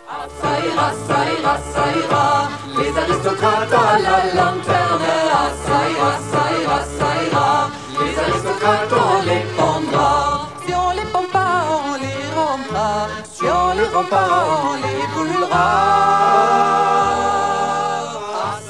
Ça ira, ça ira, ça ira, les aristocrates à la lanterne. Ça ira, ça ira, ça ira, les aristocrates on les pendra. Si on les pend pas, on les rendra. Si on les rend pas, on les brûlera.